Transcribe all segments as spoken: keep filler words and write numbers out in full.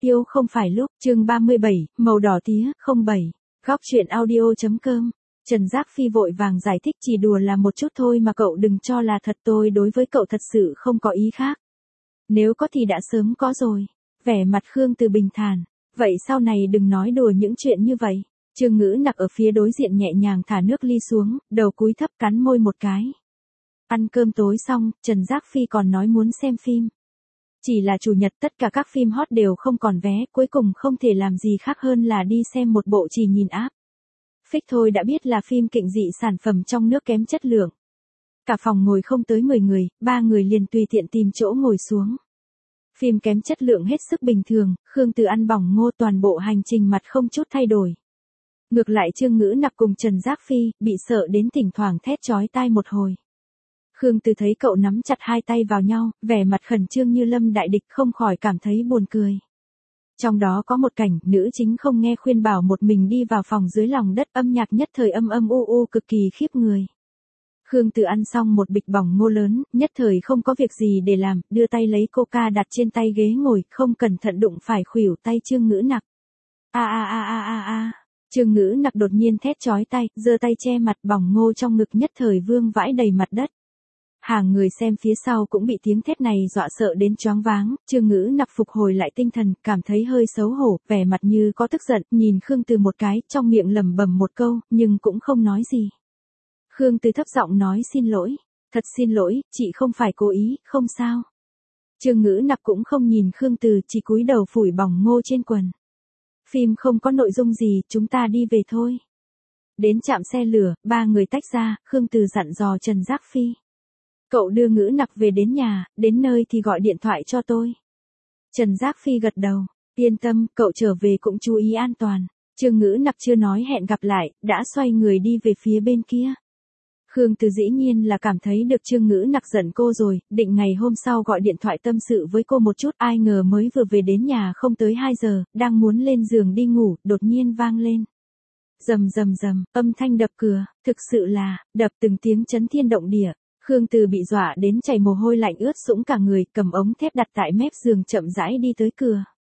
Yêu không phải lúc, chương ba mươi bảy, màu đỏ tía, không bảy. Góc chuyện audio.com. Trần Giác Phi vội vàng giải thích chỉ đùa là một chút thôi mà cậu đừng cho là thật, tôi đối với cậu thật sự không có ý khác. Nếu có thì đã sớm có rồi. Vẻ mặt Khương Từ bình thản. Vậy sau này đừng nói đùa những chuyện như vậy. Trương Ngữ Nặc ở phía đối diện nhẹ nhàng thả nước ly xuống, đầu cúi thấp cắn môi một cái. Ăn cơm tối xong, Trần Giác Phi còn nói muốn xem phim. Chỉ là chủ nhật tất cả các phim hot đều không còn vé, cuối cùng không thể làm gì khác hơn là đi xem một bộ Chỉ Nhìn App. Phích thôi đã biết là phim kinh dị sản phẩm trong nước kém chất lượng. Cả phòng ngồi không tới mười người, ba người liền tùy tiện tìm chỗ ngồi xuống. Phim kém chất lượng hết sức bình thường, Khương Từ ăn bỏng ngô toàn bộ hành trình mặt không chút thay đổi. Ngược lại Trương Ngữ Nặc cùng Trần Giác Phi, bị sợ đến thỉnh thoảng thét chói tai một hồi. Khương Từ thấy cậu nắm chặt hai tay vào nhau, vẻ mặt khẩn trương như lâm đại địch, không khỏi cảm thấy buồn cười. Trong đó có một cảnh, nữ chính không nghe khuyên bảo một mình đi vào phòng dưới lòng đất, âm nhạc nhất thời âm âm u u cực kỳ khiếp người. Khương Từ ăn xong một bịch bỏng ngô lớn, nhất thời không có việc gì để làm, đưa tay lấy coca đặt trên tay ghế ngồi, không cẩn thận đụng phải khuỷu tay Trương Ngữ Nặc. A a a a a a. Trương Ngữ Nặc đột nhiên thét chói tai, giơ tay che mặt, bỏng ngô trong ngực nhất thời vương vãi đầy mặt đất. Hàng người xem phía sau cũng bị tiếng thét này dọa sợ đến choáng váng. Trương Ngữ Nặc phục hồi lại tinh thần, cảm thấy hơi xấu hổ, vẻ mặt như có tức giận, nhìn Khương Từ một cái, trong miệng lẩm bẩm một câu, nhưng cũng không nói gì. Khương Từ thấp giọng nói xin lỗi, thật xin lỗi, chị không phải cố ý, không sao. Trương Ngữ Nặc cũng không nhìn Khương Từ, chỉ cúi đầu phủi bỏng ngô trên quần. Phim không có nội dung gì, chúng ta đi về thôi. Đến trạm xe lửa, ba người tách ra, Khương Từ dặn dò Trần Giác Phi. Cậu đưa Ngữ Nặc về đến nhà, đến nơi thì gọi điện thoại cho tôi. Trần Giác Phi gật đầu, yên tâm, cậu trở về cũng chú ý an toàn. Trương Ngữ Nặc chưa nói hẹn gặp lại, đã xoay người đi về phía bên kia. Khương Từ dĩ nhiên là cảm thấy được Trương Ngữ Nặc giận cô rồi, định ngày hôm sau gọi điện thoại tâm sự với cô một chút, ai ngờ mới vừa về đến nhà không tới hai giờ, đang muốn lên giường đi ngủ, đột nhiên vang lên. Rầm rầm rầm, âm thanh đập cửa, thực sự là, đập từng tiếng chấn thiên động địa. Khương Từ bị dọa đến chảy mồ hôi lạnh ướt sũng cả người, cầm ống thép đặt tại mép giường chậm rãi đi tới cửa.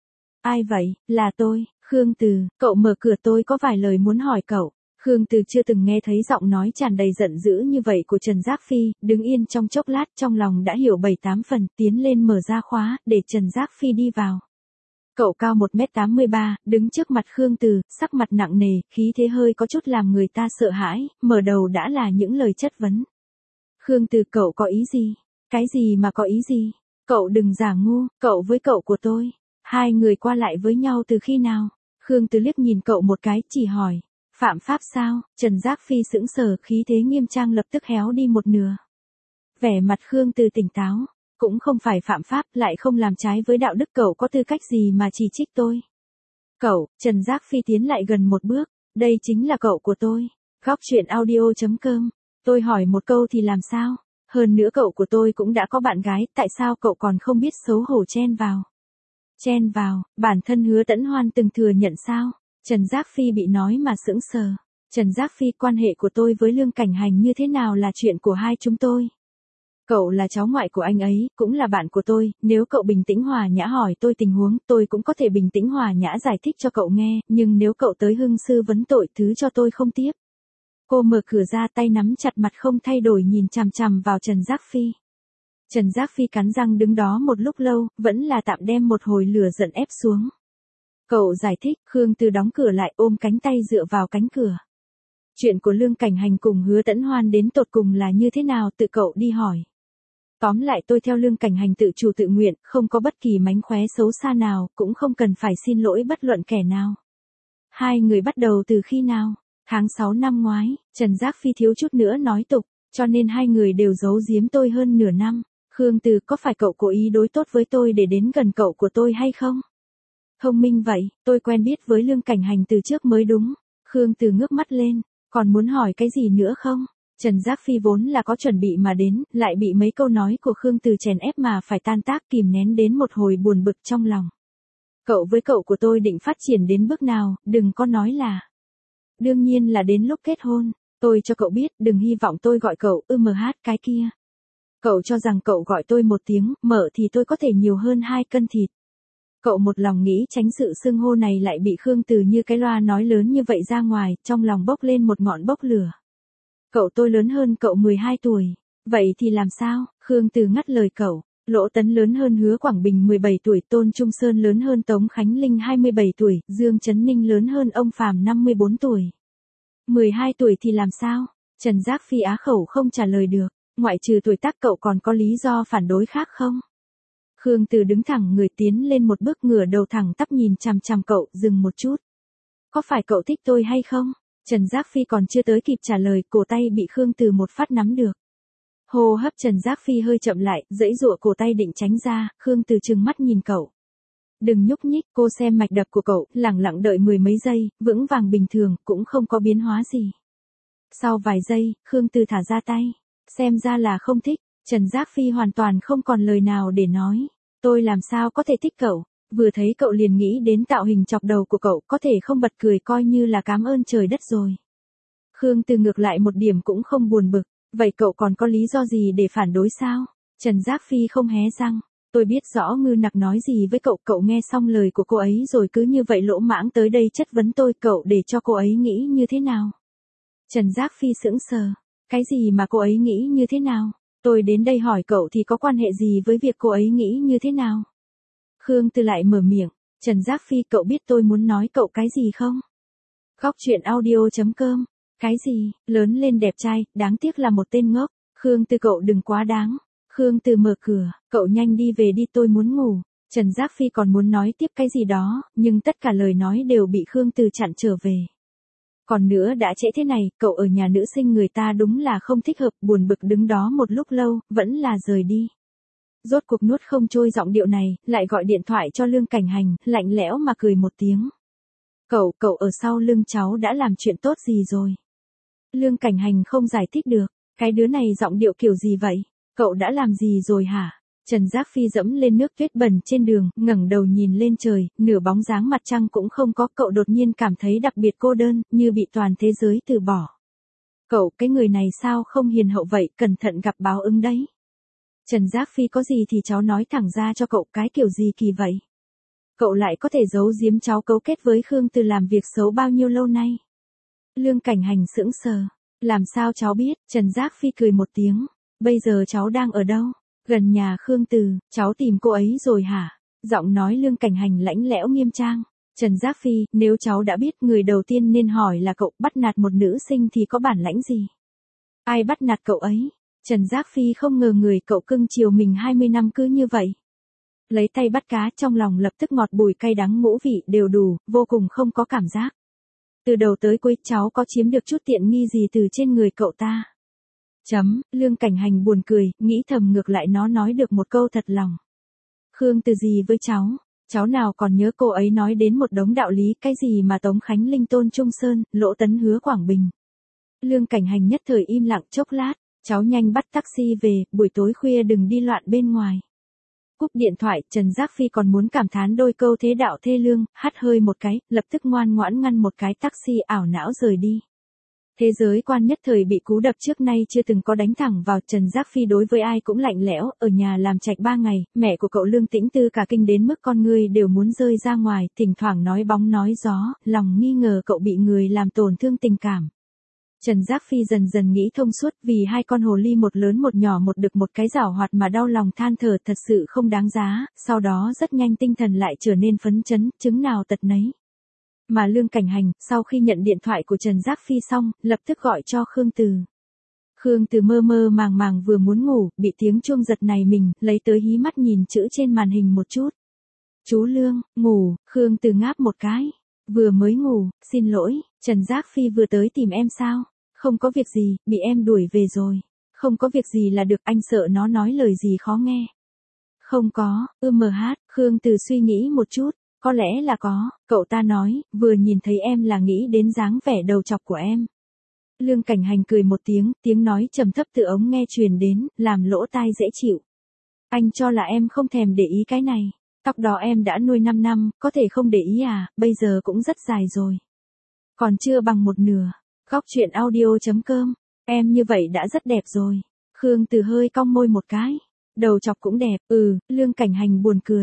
Ai vậy, là tôi, Khương Từ, cậu mở cửa, tôi có vài lời muốn hỏi cậu. Khương Từ chưa từng nghe thấy giọng nói tràn đầy giận dữ như vậy của Trần Giác Phi, đứng yên trong chốc lát trong lòng đã hiểu bảy tám phần, tiến lên mở ra khóa, để Trần Giác Phi đi vào. Cậu cao một mét tám mươi ba, đứng trước mặt Khương Từ, sắc mặt nặng nề, khí thế hơi có chút làm người ta sợ hãi, mở đầu đã là những lời chất vấn. Khương Từ, cậu có ý gì? Cái gì mà có ý gì? Cậu đừng giả ngu, cậu với cậu của tôi. Hai người qua lại với nhau từ khi nào? Khương Từ liếc nhìn cậu một cái, chỉ hỏi. Phạm pháp sao? Trần Giác Phi sững sờ, khí thế nghiêm trang lập tức héo đi một nửa. Vẻ mặt Khương Từ tỉnh táo. Cũng không phải phạm pháp, lại không làm trái với đạo đức, cậu có tư cách gì mà chỉ trích tôi? Cậu, Trần Giác Phi tiến lại gần một bước. Đây chính là cậu của tôi. Góc chuyện audio.com. Tôi hỏi một câu thì làm sao? Hơn nữa cậu của tôi cũng đã có bạn gái, tại sao cậu còn không biết xấu hổ chen vào? Chen vào, bản thân Hứa Tẫn Hoan từng thừa nhận sao? Trần Giác Phi bị nói mà sững sờ. Trần Giác Phi, quan hệ của tôi với Lương Cảnh Hành như thế nào là chuyện của hai chúng tôi. Cậu là cháu ngoại của anh ấy, cũng là bạn của tôi, nếu cậu bình tĩnh hòa nhã hỏi tôi tình huống, tôi cũng có thể bình tĩnh hòa nhã giải thích cho cậu nghe, nhưng nếu cậu tới hưng sư vấn tội, thứ cho tôi không tiếp. Cô mở cửa ra, tay nắm chặt, mặt không thay đổi nhìn chằm chằm vào Trần Giác Phi. Trần Giác Phi cắn răng đứng đó một lúc lâu, vẫn là tạm đem một hồi lửa giận ép xuống. Cậu giải thích, Khương Từ đóng cửa lại, ôm cánh tay dựa vào cánh cửa. Chuyện của Lương Cảnh Hành cùng Hứa Tẫn Hoan đến tột cùng là như thế nào, tự cậu đi hỏi. Tóm lại tôi theo Lương Cảnh Hành tự chủ tự nguyện, không có bất kỳ mánh khóe xấu xa nào, cũng không cần phải xin lỗi bất luận kẻ nào. Hai người bắt đầu từ khi nào? Tháng sáu năm ngoái, Trần Giác Phi thiếu chút nữa nói tục, cho nên hai người đều giấu giếm tôi hơn nửa năm. Khương Từ, có phải cậu cố ý đối tốt với tôi để đến gần cậu của tôi hay không? Thông minh vậy, tôi quen biết với Lương Cảnh Hành từ trước mới đúng. Khương Từ ngước mắt lên, còn muốn hỏi cái gì nữa không? Trần Giác Phi vốn là có chuẩn bị mà đến, lại bị mấy câu nói của Khương Từ chèn ép mà phải tan tác, kìm nén đến một hồi buồn bực trong lòng. Cậu với cậu của tôi định phát triển đến bước nào, đừng có nói là. Đương nhiên là đến lúc kết hôn, tôi cho cậu biết, đừng hy vọng tôi gọi cậu ư mh cái kia. Cậu cho rằng cậu gọi tôi một tiếng, mợ thì tôi có thể nhiều hơn hai cân thịt. Cậu một lòng nghĩ tránh sự xưng hô này lại bị Khương Từ như cái loa nói lớn như vậy ra ngoài, trong lòng bốc lên một ngọn bốc lửa. Cậu tôi lớn hơn cậu mười hai tuổi. Vậy thì làm sao? Khương Từ ngắt lời cậu. Lỗ Tấn lớn hơn Hứa Quảng Bình mười bảy tuổi, Tôn Trung Sơn lớn hơn Tống Khánh Linh hai mươi bảy tuổi, Dương Trấn Ninh lớn hơn ông Phàm năm mươi bốn tuổi. mười hai tuổi thì làm sao? Trần Giác Phi á khẩu không trả lời được. Ngoại trừ tuổi tác cậu còn có lý do phản đối khác không? Khương Từ đứng thẳng người tiến lên một bước, ngửa đầu thẳng tắp nhìn chằm chằm cậu, dừng một chút. Có phải cậu thích tôi hay không? Trần Giác Phi còn chưa tới kịp trả lời, cổ tay bị Khương Từ một phát nắm được. Hô hấp Trần Giác Phi hơi chậm lại, giãy giụa cổ tay định tránh ra, Khương Từ trừng mắt nhìn cậu. Đừng nhúc nhích, cô xem mạch đập của cậu, lẳng lặng đợi mười mấy giây, vững vàng bình thường, cũng không có biến hóa gì. Sau vài giây, Khương Từ thả ra tay. Xem ra là không thích. Trần Giác Phi hoàn toàn không còn lời nào để nói. Tôi làm sao có thể thích cậu? Vừa thấy cậu liền nghĩ đến tạo hình chọc đầu của cậu, có thể không bật cười coi như là cảm ơn trời đất rồi. Khương Từ ngược lại một điểm cũng không buồn bực. Vậy cậu còn có lý do gì để phản đối sao? Trần Giác Phi không hé răng. Tôi biết rõ Ngư Nặc nói gì với cậu. Cậu nghe xong lời của cô ấy rồi cứ như vậy lỗ mãng tới đây chất vấn tôi. Cậu để cho cô ấy nghĩ như thế nào? Trần Giác Phi sững sờ. Cái gì mà cô ấy nghĩ như thế nào? Tôi đến đây hỏi cậu thì có quan hệ gì với việc cô ấy nghĩ như thế nào? Khương Từ lại mở miệng. Trần Giác Phi, cậu biết tôi muốn nói cậu cái gì không? Góc truyện audio chấm com. Cái gì? Lớn lên đẹp trai, đáng tiếc là một tên ngốc. Khương Từ, cậu đừng quá đáng. Khương Từ mở cửa, cậu nhanh đi về đi, tôi muốn ngủ. Trần Giác Phi còn muốn nói tiếp cái gì đó, nhưng tất cả lời nói đều bị Khương Từ chặn trở về. Còn nữa, đã trễ thế này, cậu ở nhà nữ sinh người ta đúng là không thích hợp, buồn bực đứng đó một lúc lâu, vẫn là rời đi. Rốt cuộc nuốt không trôi giọng điệu này, lại gọi điện thoại cho Lương Cảnh Hành, lạnh lẽo mà cười một tiếng. Cậu, cậu ở sau lưng cháu đã làm chuyện tốt gì rồi? Lương Cảnh Hành không giải thích được, cái đứa này giọng điệu kiểu gì vậy? Cậu đã làm gì rồi hả? Trần Giác Phi dẫm lên nước tuyết bẩn trên đường, ngẩng đầu nhìn lên trời, nửa bóng dáng mặt trăng cũng không có. Cậu đột nhiên cảm thấy đặc biệt cô đơn, như bị toàn thế giới từ bỏ. Cậu, cái người này sao không hiền hậu vậy, cẩn thận gặp báo ứng đấy. Trần Giác Phi, có gì thì cháu nói thẳng ra cho cậu, cái kiểu gì kỳ vậy? Cậu lại có thể giấu giếm cháu cấu kết với Khương Từ làm việc xấu bao nhiêu lâu nay? Lương Cảnh Hành sững sờ. Làm sao cháu biết? Trần Giác Phi cười một tiếng. Bây giờ cháu đang ở đâu? Gần nhà Khương Từ. Cháu tìm cô ấy rồi hả? Giọng nói Lương Cảnh Hành lãnh lẽo nghiêm trang. Trần Giác Phi, nếu cháu đã biết, người đầu tiên nên hỏi là cậu. Bắt nạt một nữ sinh thì có bản lãnh gì? Ai bắt nạt cậu ấy? Trần Giác Phi không ngờ người cậu cưng chiều mình hai mươi năm cứ như vậy. Lấy tay bắt cá, trong lòng lập tức ngọt bùi cay đắng ngũ vị đều đủ, vô cùng không có cảm giác. Từ đầu tới cuối cháu có chiếm được chút tiện nghi gì từ trên người cậu ta? Chấm, Lương Cảnh Hành buồn cười, nghĩ thầm ngược lại nó nói được một câu thật lòng. Khương Từ gì với cháu? Cháu nào còn nhớ cô ấy nói đến một đống đạo lý, cái gì mà Tống Khánh Linh, Tôn Trung Sơn, Lỗ Tấn, Hứa Quảng Bình. Lương Cảnh Hành nhất thời im lặng chốc lát, cháu nhanh bắt taxi về, buổi tối khuya đừng đi loạn bên ngoài. Cúp điện thoại, Trần Giác Phi còn muốn cảm thán đôi câu thế đạo thê lương, hắt hơi một cái, lập tức ngoan ngoãn ngăn một cái taxi, ảo não rời đi. Thế giới quan nhất thời bị cú đập trước nay chưa từng có đánh thẳng vào. Trần Giác Phi đối với ai cũng lạnh lẽo, ở nhà làm trạch ba ngày, mẹ của cậu Lương Tĩnh Tư cả kinh đến mức con ngươi đều muốn rơi ra ngoài, thỉnh thoảng nói bóng nói gió, lòng nghi ngờ cậu bị người làm tổn thương tình cảm. Trần Giác Phi dần dần nghĩ thông suốt, vì hai con hồ ly một lớn một nhỏ một đực một cái giảo hoạt mà đau lòng than thở, thật sự không đáng giá, sau đó rất nhanh tinh thần lại trở nên phấn chấn, chứng nào tật nấy. Mà Lương Cảnh Hành, sau khi nhận điện thoại của Trần Giác Phi xong, lập tức gọi cho Khương Từ. Khương Từ mơ mơ màng màng vừa muốn ngủ, bị tiếng chuông giật này mình, lấy tới hí mắt nhìn chữ trên màn hình một chút. Chú Lương, ngủ, Khương Từ ngáp một cái. Vừa mới ngủ, xin lỗi, Trần Giác Phi vừa tới tìm em sao? Không có việc gì, bị em đuổi về rồi. Không có việc gì là được, anh sợ nó nói lời gì khó nghe. Không có, ư mờ hát, Khương Từ suy nghĩ một chút. Có lẽ là có, cậu ta nói, vừa nhìn thấy em là nghĩ đến dáng vẻ đầu chọc của em. Lương Cảnh Hành cười một tiếng, tiếng nói trầm thấp từ ống nghe truyền đến, làm lỗ tai dễ chịu. Anh cho là em không thèm để ý cái này. Tóc đó em đã nuôi năm năm, có thể không để ý à, bây giờ cũng rất dài rồi. Còn chưa bằng một nửa. Góc truyện audio chấm com. Em như vậy đã rất đẹp rồi. Khương Từ hơi cong môi một cái. Đầu chọc cũng đẹp, ừ, Lương Cảnh Hành buồn cười.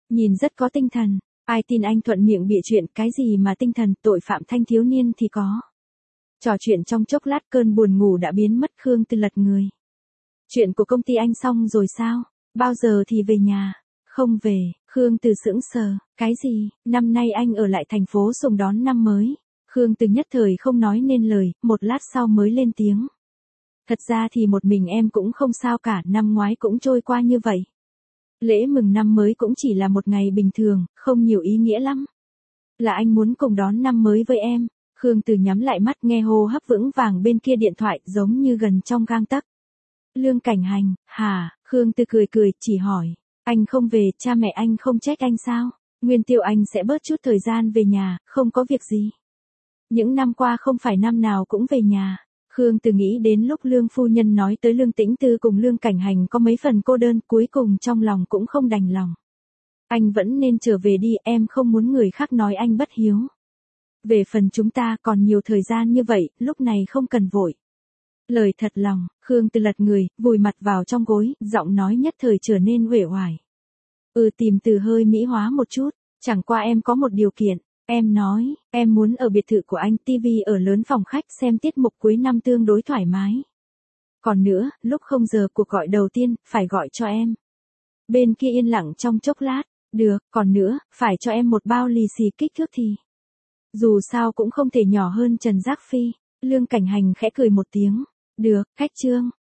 Nhìn rất có tinh thần, ai tin anh thuận miệng bịa chuyện, cái gì mà tinh thần, tội phạm thanh thiếu niên thì có. Trò chuyện trong chốc lát cơn buồn ngủ đã biến mất. Khương Từ lật người. Chuyện của công ty anh xong rồi sao? Bao giờ thì về nhà? Không về. Khương Từ sững sờ. Cái gì? Năm nay anh ở lại thành phố Sùng đón năm mới. Khương Từ nhất thời không nói nên lời, một lát sau mới lên tiếng. Thật ra thì một mình em cũng không sao cả, năm ngoái cũng trôi qua như vậy. Lễ mừng năm mới cũng chỉ là một ngày bình thường, không nhiều ý nghĩa lắm. Là anh muốn cùng đón năm mới với em. Khương Từ nhắm lại mắt nghe hô hấp vững vàng bên kia điện thoại giống như gần trong gang tấc. Lương Cảnh Hành, hả? Khương Từ cười cười, chỉ hỏi. Anh không về, cha mẹ anh không trách anh sao? Nguyên Tiêu anh sẽ bớt chút thời gian về nhà, không có việc gì. Những năm qua không phải năm nào cũng về nhà. Khương Từ nghĩ đến lúc Lương phu nhân nói tới Lương Tĩnh Tư cùng Lương Cảnh Hành có mấy phần cô đơn, cuối cùng trong lòng cũng không đành lòng. Anh vẫn nên trở về đi, em không muốn người khác nói anh bất hiếu. Về phần chúng ta còn nhiều thời gian như vậy, lúc này không cần vội. Lời thật lòng. Khương Từ lật người, vùi mặt vào trong gối, giọng nói nhất thời trở nên uể oải. Ừ, tìm từ hơi mỹ hóa một chút, chẳng qua em có một điều kiện. Em nói, em muốn ở biệt thự của anh, tivi ở lớn, phòng khách, xem tiết mục cuối năm tương đối thoải mái. Còn nữa, lúc không giờ cuộc gọi đầu tiên, phải gọi cho em. Bên kia yên lặng trong chốc lát. Được, còn nữa, phải cho em một bao lì xì kích thước thì. Dù sao cũng không thể nhỏ hơn Trần Giác Phi. Lương Cảnh Hành khẽ cười một tiếng. Được, khách trương.